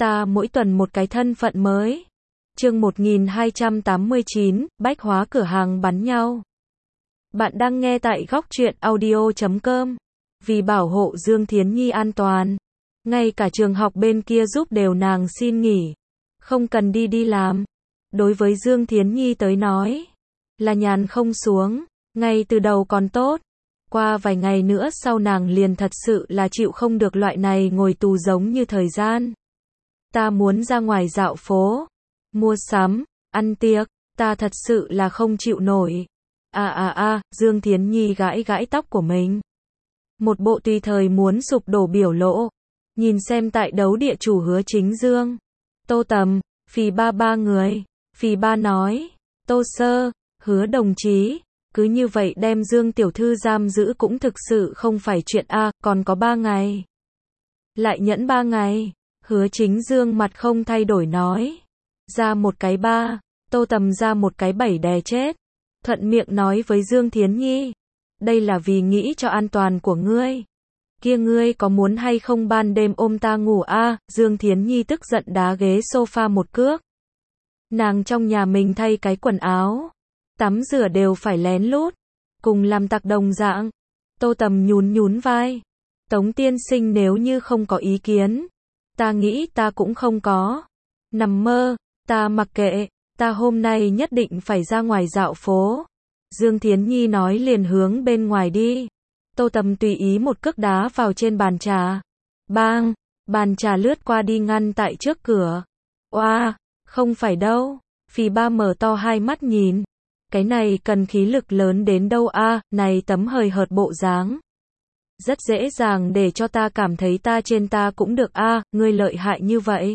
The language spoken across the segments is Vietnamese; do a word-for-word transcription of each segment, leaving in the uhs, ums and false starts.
Ta mỗi tuần một cái thân phận mới. Chương một nghìn hai trăm tám mươi chín, bách hóa cửa hàng bắn nhau. Bạn đang nghe tại góc truyện audio chấm com. Vì bảo hộ Dương Thiến Nhi an toàn, ngay cả trường học bên kia giúp đều nàng xin nghỉ, không cần đi đi làm. Đối với Dương Thiến Nhi tới nói, là nhàn không xuống, ngay từ đầu còn tốt. Qua vài ngày nữa sau nàng liền thật sự là chịu không được loại này ngồi tù giống như thời gian. Ta muốn ra ngoài dạo phố, mua sắm, ăn tiệc, ta thật sự là không chịu nổi. À à à, Dương Thiến Nhi gãi gãi tóc của mình. Một bộ tùy thời muốn sụp đổ biểu lộ. Nhìn xem tại đấu địa chủ Hứa Chính Dương, Tô Tầm, Phì Ba ba người. Phì Ba nói, Tô Sơ, Hứa đồng chí, cứ như vậy đem Dương tiểu thư giam giữ cũng thực sự không phải chuyện a, à, còn có ba ngày. Lại nhẫn ba ngày. Hứa Chính Dương mặt không thay đổi nói, ra một cái ba, Tô Tầm ra một cái bảy đè chết. Thuận miệng nói với Dương Thiến Nhi, đây là vì nghĩ cho an toàn của ngươi. Kia ngươi có muốn hay không ban đêm ôm ta ngủ a? À? Dương Thiến Nhi tức giận đá ghế sofa một cước. Nàng trong nhà mình thay cái quần áo, tắm rửa đều phải lén lút, cùng làm tặc đồng dạng. Tô Tầm nhún nhún vai, Tống tiên sinh nếu như không có ý kiến, ta nghĩ ta cũng không có. Nằm mơ, ta mặc kệ, ta hôm nay nhất định phải ra ngoài dạo phố. Dương Thiến Nhi nói liền hướng bên ngoài đi. Tô Tầm tùy ý một cước đá vào trên bàn trà. Bang, bàn trà lướt qua đi ngăn tại trước cửa. Oa, không phải đâu. Phì Ba mở to hai mắt nhìn. Cái này cần khí lực lớn đến đâu a, à, này tấm hời hợt bộ dáng. Rất dễ dàng để cho ta cảm thấy ta trên ta cũng được a, à, ngươi lợi hại như vậy.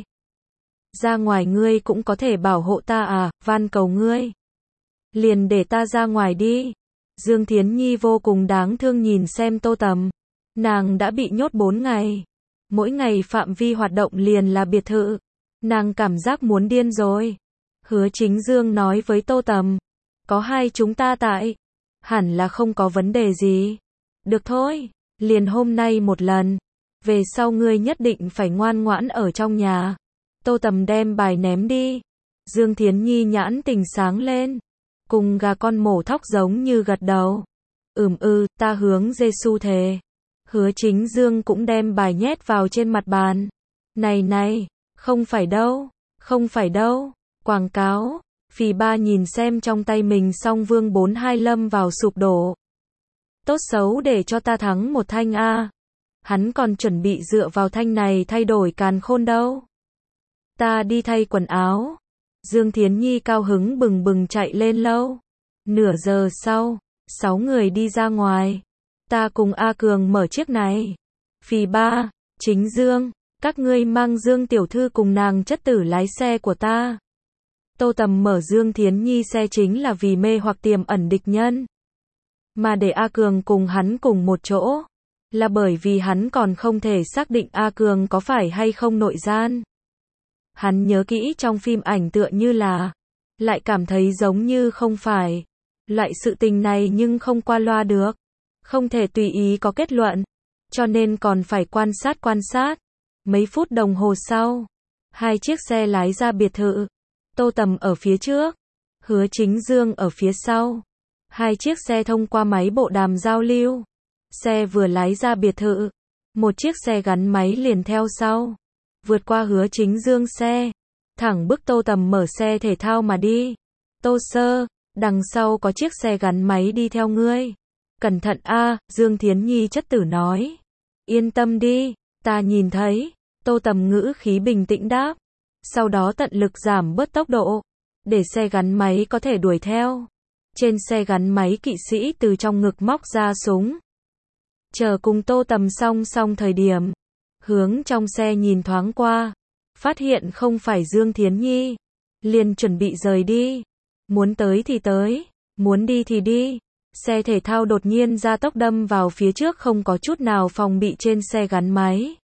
Ra ngoài ngươi cũng có thể bảo hộ ta à, van cầu ngươi. Liền để ta ra ngoài đi. Dương Thiến Nhi vô cùng đáng thương nhìn xem Tô Tầm. Nàng đã bị nhốt bốn ngày. Mỗi ngày phạm vi hoạt động liền là biệt thự. Nàng cảm giác muốn điên rồi. Hứa Chính Dương nói với Tô Tầm, có hai chúng ta tại, hẳn là không có vấn đề gì. Được thôi, liền hôm nay một lần. Về sau ngươi nhất định phải ngoan ngoãn ở trong nhà. Tô Tầm đem bài ném đi. Dương Thiến Nhi nhãn tình sáng lên. Cùng gà con mổ thóc giống như gật đầu. Ừm ư, ta hướng Giê-xu thề. Hứa Chính Dương cũng đem bài nhét vào trên mặt bàn. Này này, không phải đâu, không phải đâu. Quảng cáo. Phì Ba nhìn xem trong tay mình song vương bốn hai lâm vào sụp đổ. Tốt xấu để cho ta thắng một thanh a. À. Hắn còn chuẩn bị dựa vào thanh này thay đổi càn khôn đâu. Ta đi thay quần áo. Dương Thiến Nhi cao hứng bừng bừng chạy lên lâu. Nửa giờ sau, sáu người đi ra ngoài. Ta cùng A Cường mở chiếc này. Phì Ba, Chính Dương, các ngươi mang Dương tiểu thư cùng nàng chất tử lái xe của ta. Tô Tầm mở Dương Thiến Nhi xe chính là vì mê hoặc tiềm ẩn địch nhân. Mà để A Cường cùng hắn cùng một chỗ, là bởi vì hắn còn không thể xác định A Cường có phải hay không nội gian. Hắn nhớ kỹ trong phim ảnh tựa như là, lại cảm thấy giống như không phải. Loại sự tình này nhưng không qua loa được. Không thể tùy ý có kết luận. Cho nên còn phải quan sát quan sát. Mấy phút đồng hồ sau, hai chiếc xe lái ra biệt thự. Tô Tầm ở phía trước, Hứa Chính Dương ở phía sau. Hai chiếc xe thông qua máy bộ đàm giao lưu. Xe vừa lái ra biệt thự, một chiếc xe gắn máy liền theo sau. Vượt qua Hứa Chính Dương xe, thẳng bức Tô Tầm mở xe thể thao mà đi. Tô Sơ, đằng sau có chiếc xe gắn máy đi theo ngươi. Cẩn thận a, à, Dương Thiến Nhi chất tử nói. Yên tâm đi, ta nhìn thấy. Tô Tầm ngữ khí bình tĩnh đáp. Sau đó tận lực giảm bớt tốc độ, để xe gắn máy có thể đuổi theo. Trên xe gắn máy kỵ sĩ từ trong ngực móc ra súng. Chờ cùng Tô Tầm song song thời điểm, hướng trong xe nhìn thoáng qua, phát hiện không phải Dương Thiến Nhi, liền chuẩn bị rời đi. Muốn tới thì tới, muốn đi thì đi. Xe thể thao đột nhiên ra tốc đâm vào phía trước không có chút nào phòng bị trên xe gắn máy.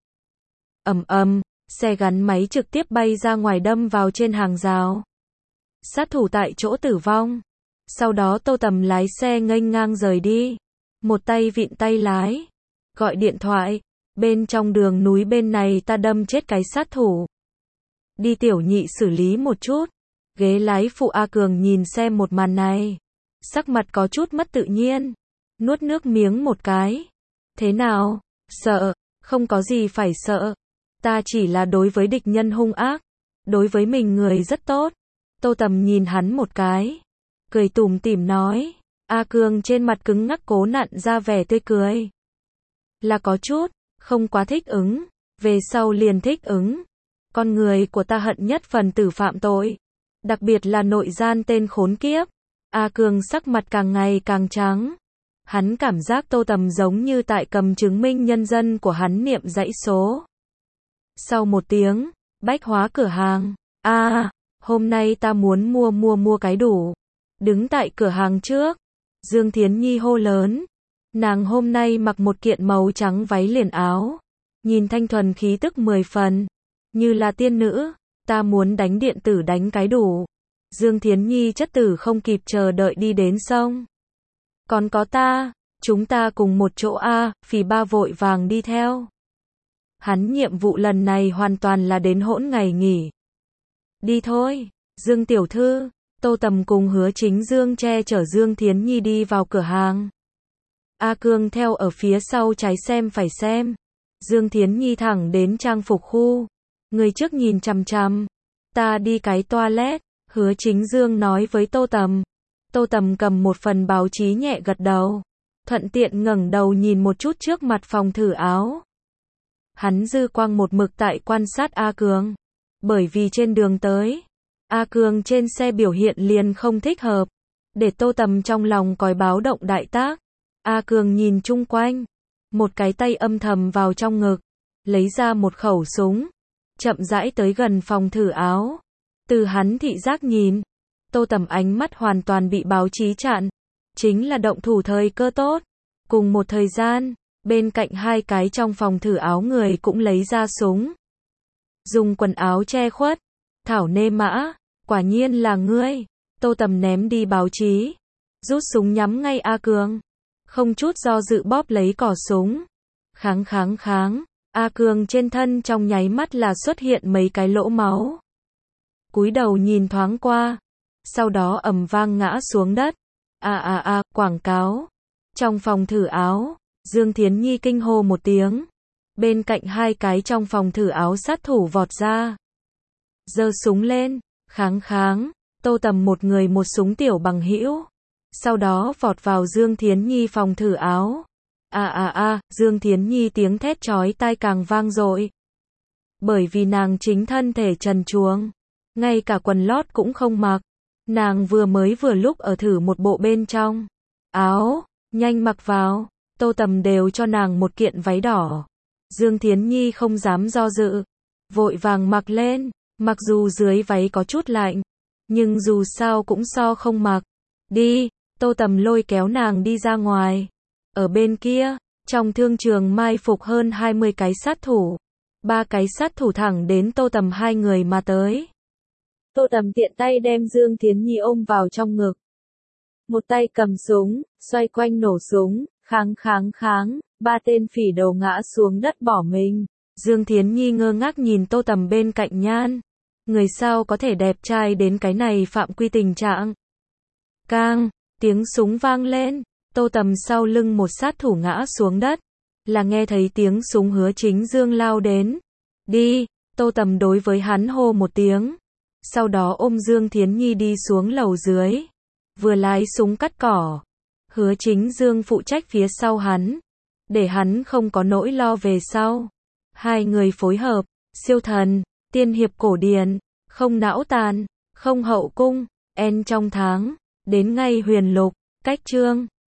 Ầm ầm, xe gắn máy trực tiếp bay ra ngoài đâm vào trên hàng rào. Sát thủ tại chỗ tử vong. Sau đó Tô Tầm lái xe nghênh ngang rời đi. Một tay vịn tay lái. Gọi điện thoại. Bên trong đường núi bên này ta đâm chết cái sát thủ. đi tiểu nhị xử lý một chút. Ghế lái phụ A Cường nhìn xem một màn này, sắc mặt có chút mất tự nhiên, nuốt nước miếng một cái. Thế nào? Sợ? Không có gì phải sợ. Ta chỉ là đối với địch nhân hung ác, đối với mình người rất tốt. Tô Tầm nhìn hắn một cái, cười tủm tỉm nói. A Cường trên mặt cứng ngắc cố nặn ra vẻ tươi cười. Là có chút, không quá thích ứng, về sau liền thích ứng. Con người của ta hận nhất phần tử phạm tội, đặc biệt là nội gian tên khốn kiếp. A Cường sắc mặt càng ngày càng trắng. Hắn cảm giác Tô Tầm giống như tại cầm chứng minh nhân dân của hắn niệm dãy số. Sau một tiếng, bách hóa cửa hàng. A, à, hôm nay ta muốn mua mua mua cái đủ. Đứng tại cửa hàng trước, Dương Thiến Nhi hô lớn. Nàng hôm nay mặc một kiện màu trắng váy liền áo, nhìn thanh thuần khí tức mười phần, như là tiên nữ. Ta muốn đánh điện tử đánh cái đủ. Dương Thiến Nhi chất tử không kịp chờ đợi đi đến sông. Còn có ta, chúng ta cùng một chỗ a, Phì Ba vội vàng đi theo. Hắn nhiệm vụ lần này hoàn toàn là đến hỗn ngày nghỉ. Đi thôi, Dương tiểu thư. Tô Tầm cùng Hứa Chính Dương che chở Dương Thiến Nhi đi vào cửa hàng. A Cương theo ở phía sau trái xem phải xem. Dương Thiến Nhi thẳng đến trang phục khu. Người trước nhìn chằm chằm. Ta đi cái toilet. Hứa Chính Dương nói với Tô Tầm. Tô Tầm cầm một phần báo chí nhẹ gật đầu. Thuận tiện ngẩng đầu nhìn một chút trước mặt phòng thử áo. Hắn dư quang một mực tại quan sát A Cường. Bởi vì trên đường tới, A Cường trên xe biểu hiện liền không thích hợp. Để Tô Tầm trong lòng còi báo động đại tác. A Cường nhìn chung quanh. Một cái tay âm thầm vào trong ngực. Lấy ra một khẩu súng. Chậm rãi tới gần phòng thử áo. Từ hắn thị giác nhìn, Tô Tầm ánh mắt hoàn toàn bị báo chí chặn. Chính là động thủ thời cơ tốt. Cùng một thời gian, bên cạnh hai cái trong phòng thử áo người cũng lấy ra súng. Dùng quần áo che khuất. Thảo nê mã, quả nhiên là ngươi. Tô Tầm ném đi báo chí. Rút súng nhắm ngay A Cường. Không chút do dự bóp lấy cò súng. Kháng kháng kháng. A Cường trên thân trong nháy mắt là xuất hiện mấy cái lỗ máu. Cúi đầu nhìn thoáng qua. Sau đó ầm vang ngã xuống đất. A a a, quảng cáo. Trong phòng thử áo, Dương Thiến Nhi kinh hô một tiếng. Bên cạnh hai cái trong phòng thử áo sát thủ vọt ra. Giơ súng lên, kháng kháng. Tô Tầm một người một súng tiểu bằng hữu. Sau đó vọt vào Dương Thiến Nhi phòng thử áo. A a a, Dương Thiến Nhi tiếng thét chói tai càng vang dội. Bởi vì nàng chính thân thể trần truồng, ngay cả quần lót cũng không mặc. Nàng vừa mới vừa lúc ở thử một bộ bên trong áo, nhanh mặc vào. Tô Tầm đều cho nàng một kiện váy đỏ. Dương Thiến Nhi không dám do dự, vội vàng mặc lên. Mặc dù dưới váy có chút lạnh, nhưng dù sao cũng so không mặc. Đi, Tô Tầm lôi kéo nàng đi ra ngoài. Ở bên kia, trong thương trường mai phục hơn hai mươi cái sát thủ. Ba cái sát thủ thẳng đến Tô Tầm hai người mà tới. Tô Tầm tiện tay đem Dương Thiến Nhi ôm vào trong ngực. Một tay cầm súng, xoay quanh nổ súng, kháng kháng kháng, ba tên phỉ đầu ngã xuống đất bỏ mình. Dương Thiến Nhi ngơ ngác nhìn Tô Tầm bên cạnh nhan. Người sao có thể đẹp trai đến cái này phạm quy tình trạng. Cang, tiếng súng vang lên. Tô Tầm sau lưng một sát thủ ngã xuống đất. Là nghe thấy tiếng súng Hứa Chính Dương lao đến. Đi, Tô Tầm đối với hắn hô một tiếng. Sau đó ôm Dương Thiến Nhi đi xuống lầu dưới. Vừa lái súng cắt cỏ. Hứa Chính Dương phụ trách phía sau hắn. Để hắn không có nỗi lo về sau. Hai người phối hợp, siêu thần, tiên hiệp cổ điển, không não tàn, không hậu cung, en trong tháng, đến ngay huyền lục, cách chương.